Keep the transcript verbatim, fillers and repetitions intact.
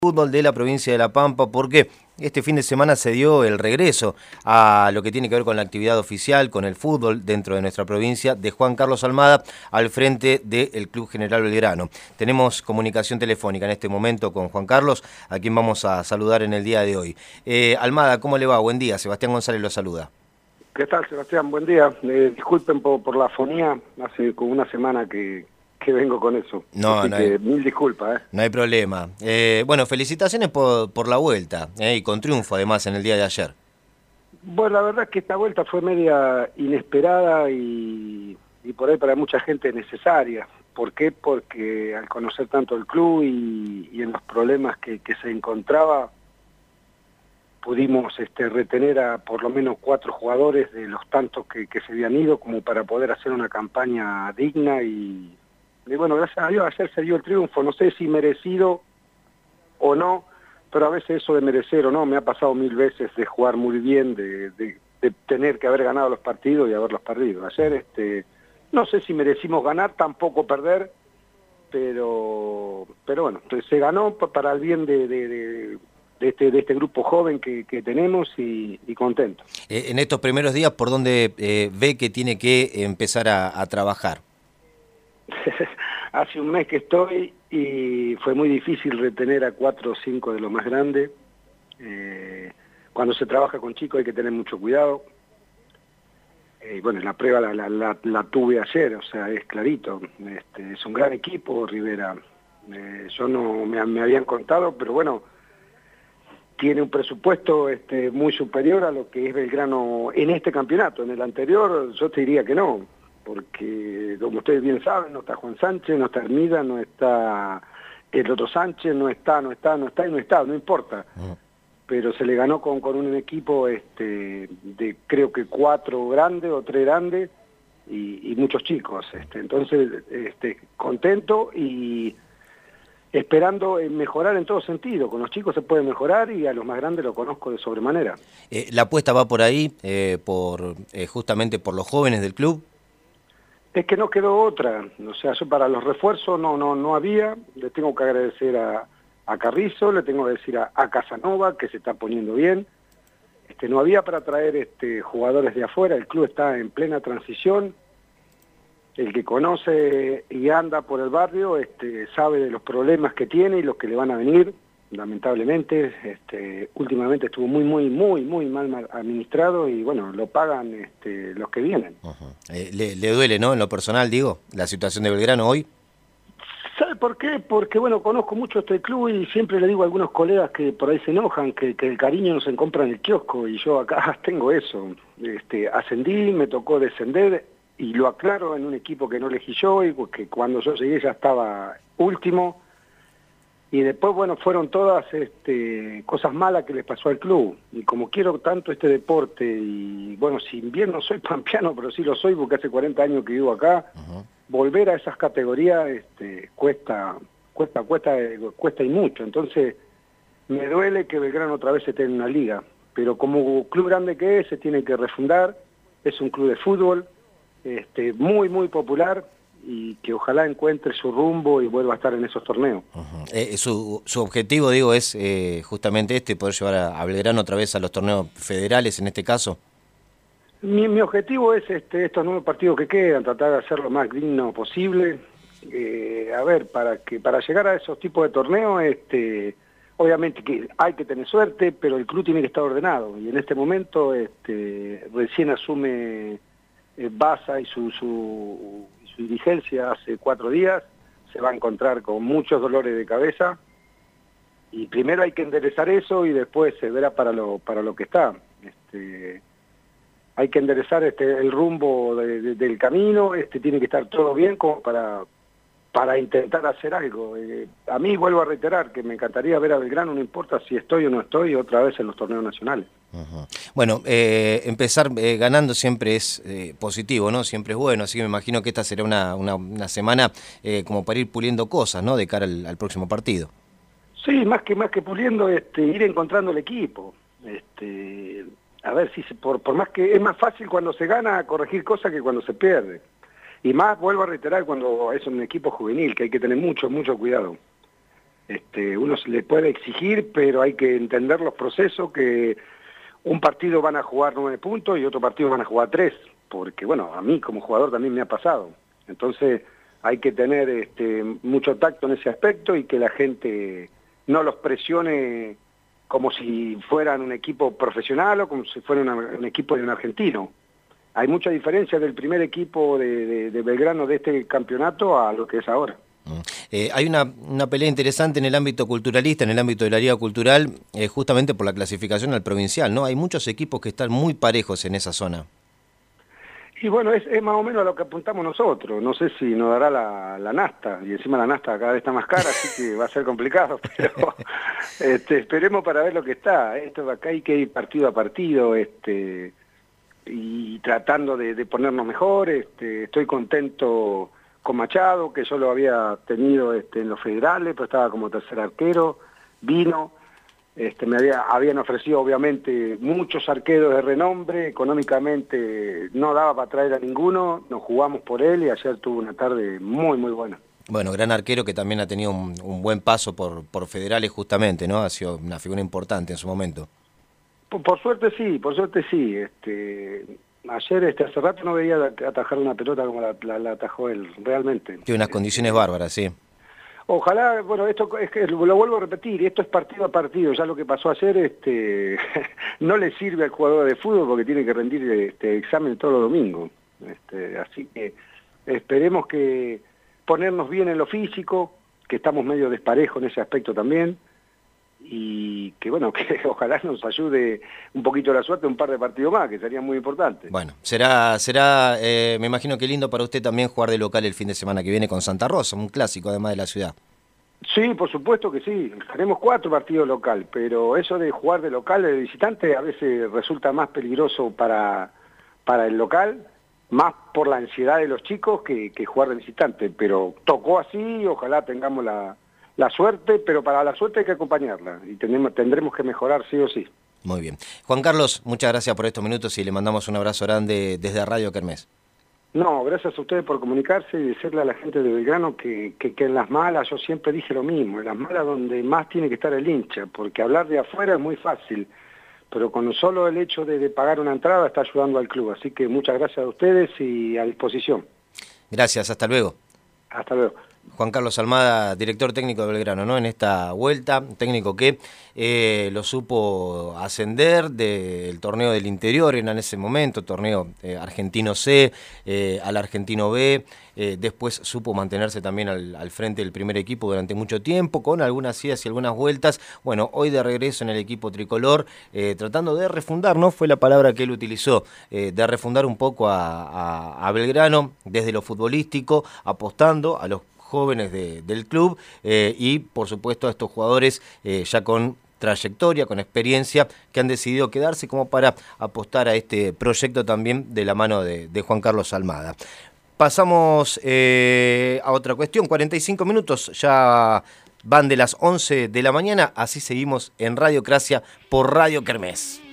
Fútbol de la provincia de La Pampa, porque este fin de semana se dio el regreso a lo que tiene que ver con la actividad oficial, con el fútbol dentro de nuestra provincia, de Juan Carlos Almada al frente del Club General Belgrano. Tenemos comunicación telefónica en este momento con Juan Carlos, a quien vamos a saludar en el día de hoy. Eh, Almada, ¿cómo le va? Buen día, Sebastián González lo saluda. ¿Qué tal, Sebastián? Buen día. Eh, disculpen por, por la afonía, hace como una semana que, que vengo con eso. No, Así no que hay, mil disculpas. ¿eh? No hay problema. Eh, bueno, felicitaciones por, por la vuelta, eh, y con triunfo además en el día de ayer. Bueno, la verdad es que esta vuelta fue media inesperada y, y por ahí para mucha gente necesaria. ¿Por qué? Porque al conocer tanto el club y, y en los problemas que, que se encontraba, pudimos este, retener a por lo menos cuatro jugadores de los tantos que, que se habían ido como para poder hacer una campaña digna y, y bueno, gracias a Dios ayer se dio el triunfo, no sé si merecido o no, pero a veces eso de merecer o no me ha pasado mil veces de jugar muy bien, de, de, de tener que haber ganado los partidos y haberlos perdido. Ayer este, no sé si merecimos ganar, tampoco perder, pero, pero bueno, entonces se ganó para el bien de... de, de De este, de este grupo joven que, que tenemos y, y contento. Eh, en estos primeros días, ¿por dónde eh, ve que tiene que empezar a, a trabajar? Hace un mes que estoy y fue muy difícil retener a cuatro o cinco de los más grandes. Eh, cuando se trabaja con chicos hay que tener mucho cuidado. Eh, bueno, la prueba la, la, la, la tuve ayer, o sea, es clarito. Este, es un gran equipo, Rivera. Eh, yo no me, me habían contado, pero bueno, tiene un presupuesto este, muy superior a lo que es Belgrano en este campeonato. En el anterior yo te diría que no, porque como ustedes bien saben, no está Juan Sánchez, no está Hermida, no está el otro Sánchez, no está, no está, no está y no está, no importa. Uh-huh. Pero se le ganó con, con un equipo este, de creo que cuatro grandes o tres grandes y, y muchos chicos. Este, entonces, este, contento y... esperando mejorar en todo sentido. Con los chicos se puede mejorar y a los más grandes lo conozco de sobremanera. Eh, ¿La apuesta va por ahí, eh, por eh, justamente por los jóvenes del club? Es que no quedó otra. O sea, yo para los refuerzos no no no había. Le tengo que agradecer a, a Carrizo, le tengo que decir a, a Casanova, que se está poniendo bien. Este, no había para traer este, jugadores de afuera. El club está en plena transición. El que conoce y anda por el barrio este, sabe de los problemas que tiene y los que le van a venir, lamentablemente. Este, últimamente estuvo muy, muy, muy, muy mal administrado y bueno, lo pagan este, los que vienen. Uh-huh. eh, le, le duele, ¿no? En lo personal, digo, la situación de Belgrano hoy. ¿Sabe por qué? Porque bueno, conozco mucho este club y siempre le digo a algunos colegas que por ahí se enojan, que, que el cariño no se compra en el kiosco y yo acá tengo eso. Este, ascendí, me tocó descender. Y lo aclaro en un equipo que no elegí yo y que cuando yo llegué ya estaba último. Y después, bueno, fueron todas este, cosas malas que les pasó al club. Y como quiero tanto este deporte, y bueno, si bien no soy pampeano, pero sí lo soy porque hace cuarenta años que vivo acá, uh-huh. Volver a esas categorías este, cuesta, cuesta, cuesta, cuesta y mucho. Entonces, me duele que Belgrano otra vez esté en una liga. Pero como club grande que es, se tiene que refundar. Es un club de fútbol. Este, muy, muy popular y que ojalá encuentre su rumbo y vuelva a estar en esos torneos. Uh-huh. eh, su, su objetivo, digo, es eh, justamente este, poder llevar a, a Belgrano otra vez a los torneos federales en este caso. Mi, mi objetivo es este, estos nuevos partidos que quedan, tratar de hacer lo más digno posible. Eh, a ver, para que para llegar a esos tipos de torneos, este, obviamente que hay que tener suerte, pero el club tiene que estar ordenado. Y en este momento este, recién asume... Baza y su, su, su dirigencia hace cuatro días, se va a encontrar con muchos dolores de cabeza y primero hay que enderezar eso y después se verá para lo, para lo que está. Este, hay que enderezar este, el rumbo de, de, del camino, este, tiene que estar todo bien como para, para intentar hacer algo. Eh, a mí vuelvo a reiterar que me encantaría ver a Belgrano, no importa si estoy o no estoy, otra vez en los torneos nacionales. Uh-huh. Bueno, eh, empezar eh, ganando siempre es eh, positivo, ¿no? Siempre es bueno, así que me imagino que esta será una, una, una semana eh, como para ir puliendo cosas, ¿no? De cara al, al próximo partido. Sí, más que más que puliendo, este, ir encontrando el equipo. Este, a ver si se, por, por más que es más fácil cuando se gana corregir cosas que cuando se pierde. Y más, vuelvo a reiterar, cuando es un equipo juvenil, que hay que tener mucho, mucho cuidado. Este, uno se le puede exigir, pero hay que entender los procesos, que un partido van a jugar nueve puntos y otro partido van a jugar tres, porque bueno, a mí como jugador también me ha pasado. Entonces hay que tener este, mucho tacto en ese aspecto y que la gente no los presione como si fueran un equipo profesional o como si fuera una, un equipo de un argentino. Hay mucha diferencia del primer equipo de, de, de Belgrano de este campeonato a lo que es ahora. Eh, hay una, una pelea interesante en el ámbito culturalista, en el ámbito de la Liga Cultural, eh, justamente por la clasificación al provincial, ¿no? Hay muchos equipos que están muy parejos en esa zona. Y bueno, es, es más o menos a lo que apuntamos nosotros. No sé si nos dará la, la nafta, y encima la nafta cada vez está más cara, así que va a ser complicado, pero este, esperemos para ver lo que está. Esto acá hay que ir partido a partido, este, y tratando de, de ponernos mejor. Este, estoy contento con Machado, que yo lo había tenido este, en los federales, pero estaba como tercer arquero, vino. Este, me había, habían ofrecido obviamente muchos arqueros de renombre, económicamente no daba para traer a ninguno, nos jugamos por él y ayer tuvo una tarde muy muy buena. Bueno, gran arquero que también ha tenido un, un buen paso por, por federales justamente, ¿no? Ha sido una figura importante en su momento. Por, por suerte sí, por suerte sí. Este, ayer este, hace rato no veía atajar una pelota como la, la, la atajó él, realmente. Tiene unas condiciones bárbaras, sí. Ojalá, bueno, esto es que lo vuelvo a repetir, esto es partido a partido, ya lo que pasó ayer este, no le sirve al jugador de fútbol porque tiene que rendir este examen todos los domingos. Este, así que esperemos que ponernos bien en lo físico, que estamos medio desparejos en ese aspecto también, y que bueno, que ojalá nos ayude un poquito la suerte un par de partidos más, que sería muy importante. Bueno, será, será eh, me imagino que lindo para usted también jugar de local el fin de semana que viene con Santa Rosa, un clásico además de la ciudad. Sí, por supuesto que sí, tenemos cuatro partidos local, pero eso de jugar de local, de visitante, a veces resulta más peligroso para, para el local, más por la ansiedad de los chicos que, que jugar de visitante, pero tocó así, ojalá tengamos la... la suerte, pero para la suerte hay que acompañarla y tenemos, tendremos que mejorar sí o sí. Muy bien. Juan Carlos, muchas gracias por estos minutos y le mandamos un abrazo grande desde Radio Kermés. No, gracias a ustedes por comunicarse y decirle a la gente de Belgrano que, que, que en las malas, yo siempre dije lo mismo, en las malas donde más tiene que estar el hincha, porque hablar de afuera es muy fácil, pero con solo el hecho de, de pagar una entrada está ayudando al club, así que muchas gracias a ustedes y a disposición. Gracias, hasta luego. Hasta luego. Juan Carlos Almada, director técnico de Belgrano, ¿no? En esta vuelta, técnico que eh, lo supo ascender del torneo del interior en ese momento, torneo eh, argentino C, eh, al argentino B, eh, después supo mantenerse también al, al frente del primer equipo durante mucho tiempo, con algunas idas y algunas vueltas. Bueno, hoy de regreso en el equipo tricolor, eh, tratando de refundar, ¿no? Fue la palabra que él utilizó, eh, de refundar un poco a, a, a Belgrano desde lo futbolístico, apostando a los jóvenes de, del club eh, y por supuesto a estos jugadores eh, ya con trayectoria, con experiencia, que han decidido quedarse como para apostar a este proyecto también de la mano de, de Juan Carlos Almada. Pasamos eh, a otra cuestión, cuarenta y cinco minutos, ya van de las once de la mañana, así seguimos en Radiocracia por Radio Kermés.